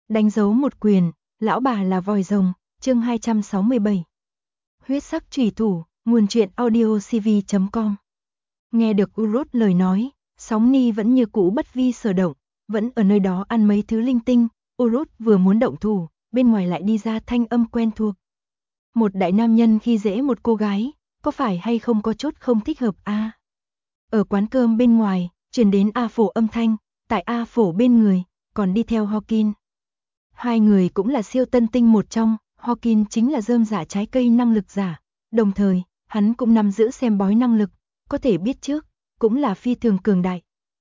Đánh dấu một quyền, lão bà là vòi rồng, chương 267. Huyết sắc chủy thủ, nguồn truyện audiocv.com. Nghe được Urut lời nói, Sóng Ni vẫn như cũ bất vi sở động, vẫn ở nơi đó ăn mấy thứ linh tinh. Urut vừa muốn động thủ, bên ngoài lại đi ra thanh âm quen thuộc. Một đại nam nhân khi dễ một cô gái, có phải hay không có chút không thích hợp a? Ở quán cơm bên ngoài, truyền đến A Phổ âm thanh, tại A Phổ bên người, còn đi theo Hawkin. Hai người cũng là siêu tân tinh một trong, Hawkin chính là rơm rả trái cây năng lực giả, đồng thời, hắn cũng nắm giữ xem bói năng lực, có thể biết trước, cũng là phi thường cường đại.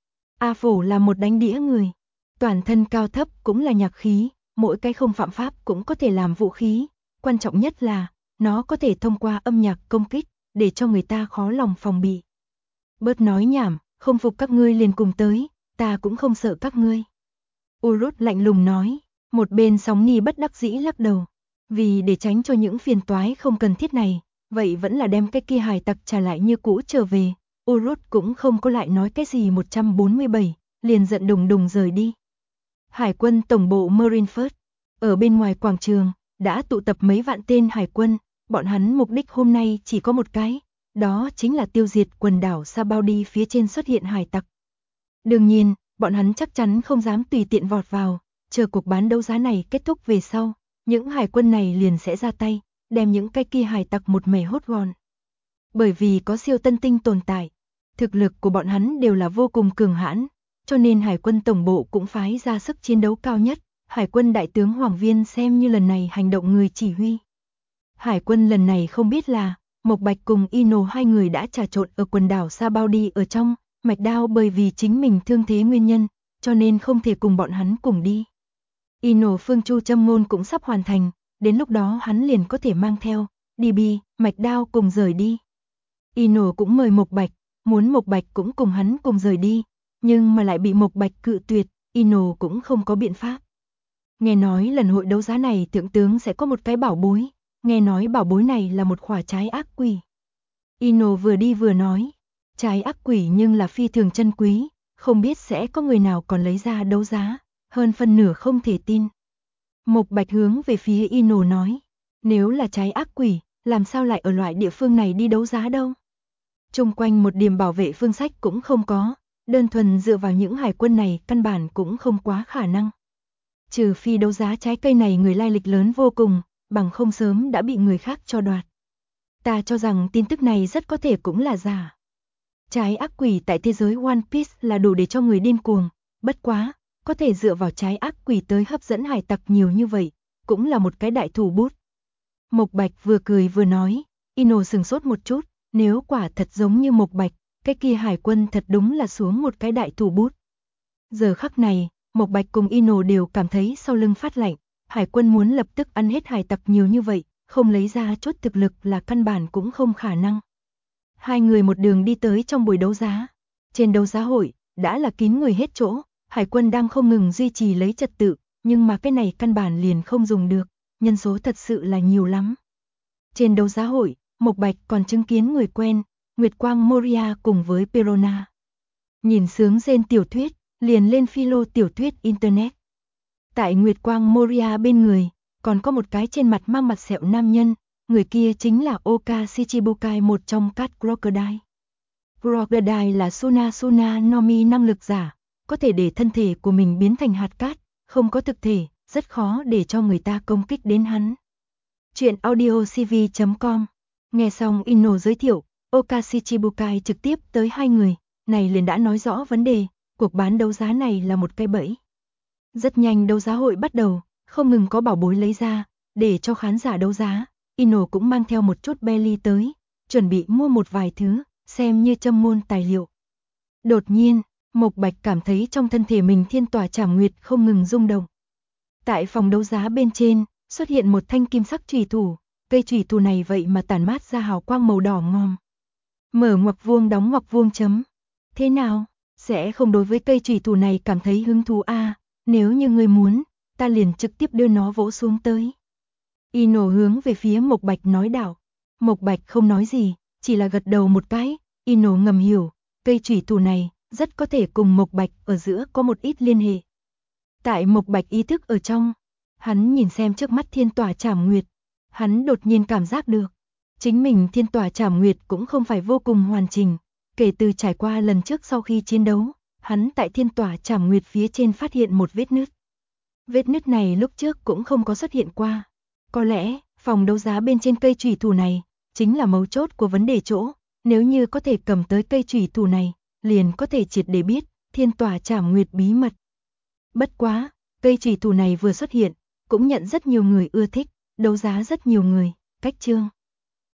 A Phổ là một đánh đĩa người, toàn thân cao thấp cũng là nhạc khí, mỗi cái không phạm pháp cũng có thể làm vũ khí, quan trọng nhất là, nó có thể thông qua âm nhạc công kích, để cho người ta khó lòng phòng bị. Bớt nói nhảm, không phục các ngươi liền cùng tới, ta cũng không sợ các ngươi. Urut lạnh lùng nói, một bên Sóng Ni bất đắc dĩ lắc đầu, vì để tránh cho những phiền toái không cần thiết này, vậy vẫn là đem cái kia hải tặc trả lại như cũ trở về. Urut cũng không có lại nói cái gì 147, liền giận đùng đùng rời đi. Hải quân tổng bộ Marineford, ở bên ngoài quảng trường, đã tụ tập mấy vạn tên hải quân, bọn hắn mục đích hôm nay chỉ có một cái, đó chính là tiêu diệt quần đảo Sabaudi phía trên xuất hiện hải tặc. Đương nhiên, bọn hắn chắc chắn không dám tùy tiện vọt vào, chờ cuộc bán đấu giá này kết thúc về sau, những hải quân này liền sẽ ra tay, đem những cái kia hải tặc một mẻ hốt gọn. Bởi vì có siêu tân tinh tồn tại, thực lực của bọn hắn đều là vô cùng cường hãn, cho nên hải quân tổng bộ cũng phái ra sức chiến đấu cao nhất, hải quân đại tướng Hoàng Viên xem như lần này hành động người chỉ huy. Hải quân lần này không biết là, Mộc Bạch cùng Ino hai người đã trà trộn ở quần đảo Sabaudi ở trong, Mạch Đao bởi vì chính mình thương thế nguyên nhân, cho nên không thể cùng bọn hắn cùng đi. Ino phương chu châm ngôn cũng sắp hoàn thành, đến lúc đó hắn liền có thể mang theo, DB, Mạch Đao cùng rời đi. Ino cũng mời Mộc Bạch, muốn Mộc Bạch cũng cùng hắn cùng rời đi, nhưng mà lại bị Mộc Bạch cự tuyệt, Ino cũng không có biện pháp. Nghe nói lần hội đấu giá này thượng tướng sẽ có một cái bảo bối, nghe nói bảo bối này là một quả trái ác quỷ. Ino vừa đi vừa nói, trái ác quỷ nhưng là phi thường chân quý, không biết sẽ có người nào còn lấy ra đấu giá, hơn phân nửa không thể tin. Mộc Bạch hướng về phía Ino nói, nếu là trái ác quỷ, làm sao lại ở loại địa phương này đi đấu giá đâu? Chung quanh một điểm bảo vệ phương sách cũng không có, đơn thuần dựa vào những hải quân này căn bản cũng không quá khả năng. Trừ phi đấu giá trái cây này người lai lịch lớn vô cùng, bằng không sớm đã bị người khác cho đoạt. Ta cho rằng tin tức này rất có thể cũng là giả. Trái ác quỷ tại thế giới One Piece là đủ để cho người điên cuồng, bất quá, có thể dựa vào trái ác quỷ tới hấp dẫn hải tặc nhiều như vậy, cũng là một cái đại thủ bút. Mộc Bạch vừa cười vừa nói, Ino sừng sốt một chút, nếu quả thật giống như Mộc Bạch, cái kia hải quân thật đúng là xuống một cái đại thủ bút. Giờ khắc này, Mộc Bạch cùng Ino đều cảm thấy sau lưng phát lạnh, hải quân muốn lập tức ăn hết hải tặc nhiều như vậy, không lấy ra chút thực lực là căn bản cũng không khả năng. Hai người một đường đi tới trong buổi đấu giá. Trên đấu giá hội, đã là kín người hết chỗ, hải quân đang không ngừng duy trì lấy trật tự, nhưng mà cái này căn bản liền không dùng được, nhân số thật sự là nhiều lắm. Trên đấu giá hội, Mộc Bạch còn chứng kiến người quen, Nguyệt Quang Moria cùng với Perona. Nhìn sướng rên tiểu thuyết, liền lên philo tiểu thuyết Internet. Tại Nguyệt Quang Moria bên người, còn có một cái trên mặt mang mặt sẹo nam nhân, người kia chính là Oka Shichibukai, một trong Cat Crocodile. Crocodile là Suna Nomi năng lực giả, có thể để thân thể của mình biến thành hạt cát, không có thực thể, rất khó để cho người ta công kích đến hắn. Chuyện audiocv.com. Nghe xong Ino giới thiệu, Oka Shichibukai trực tiếp tới hai người, này liền đã nói rõ vấn đề, cuộc bán đấu giá này là một cái bẫy. Rất nhanh đấu giá hội bắt đầu, không ngừng có bảo bối lấy ra, để cho khán giả đấu giá, Ino cũng mang theo một chút belly tới, chuẩn bị mua một vài thứ, xem như châm ngôn tài liệu. Đột nhiên, Mộc Bạch cảm thấy trong thân thể mình thiên tỏa trảm nguyệt không ngừng rung động. Tại phòng đấu giá bên trên, xuất hiện một thanh kim sắc chủy thủ, cây chủy thủ này vậy mà tản mát ra hào quang màu đỏ ngòm. Mở ngoặc vuông đóng ngoặc vuông chấm. Thế nào, sẽ không đối với cây chủy thủ này cảm thấy hứng thú à, nếu như ngươi muốn, ta liền trực tiếp đưa nó vỗ xuống tới. Ino hướng về phía Mộc Bạch nói đạo. Mộc Bạch không nói gì, chỉ là gật đầu một cái, Ino ngầm hiểu, cây chủy thủ này rất có thể cùng Mộc Bạch ở giữa có một ít liên hệ. Tại Mộc Bạch ý thức ở trong, hắn nhìn xem trước mắt Thiên Tỏa Trảm Nguyệt, hắn đột nhiên cảm giác được, chính mình Thiên Tỏa Trảm Nguyệt cũng không phải vô cùng hoàn chỉnh, kể từ trải qua lần trước sau khi chiến đấu, hắn tại Thiên Tỏa Trảm Nguyệt phía trên phát hiện một vết nứt. Vết nứt này lúc trước cũng không có xuất hiện qua. Có lẽ, phòng đấu giá bên trên cây chủy thủ này, chính là mấu chốt của vấn đề chỗ, nếu như có thể cầm tới cây chủy thủ này, liền có thể triệt để biết Thiên Tỏa Trảm Nguyệt bí mật. Bất quá, cây chủy thủ này vừa xuất hiện, cũng nhận rất nhiều người ưa thích, đấu giá rất nhiều người, cách chương.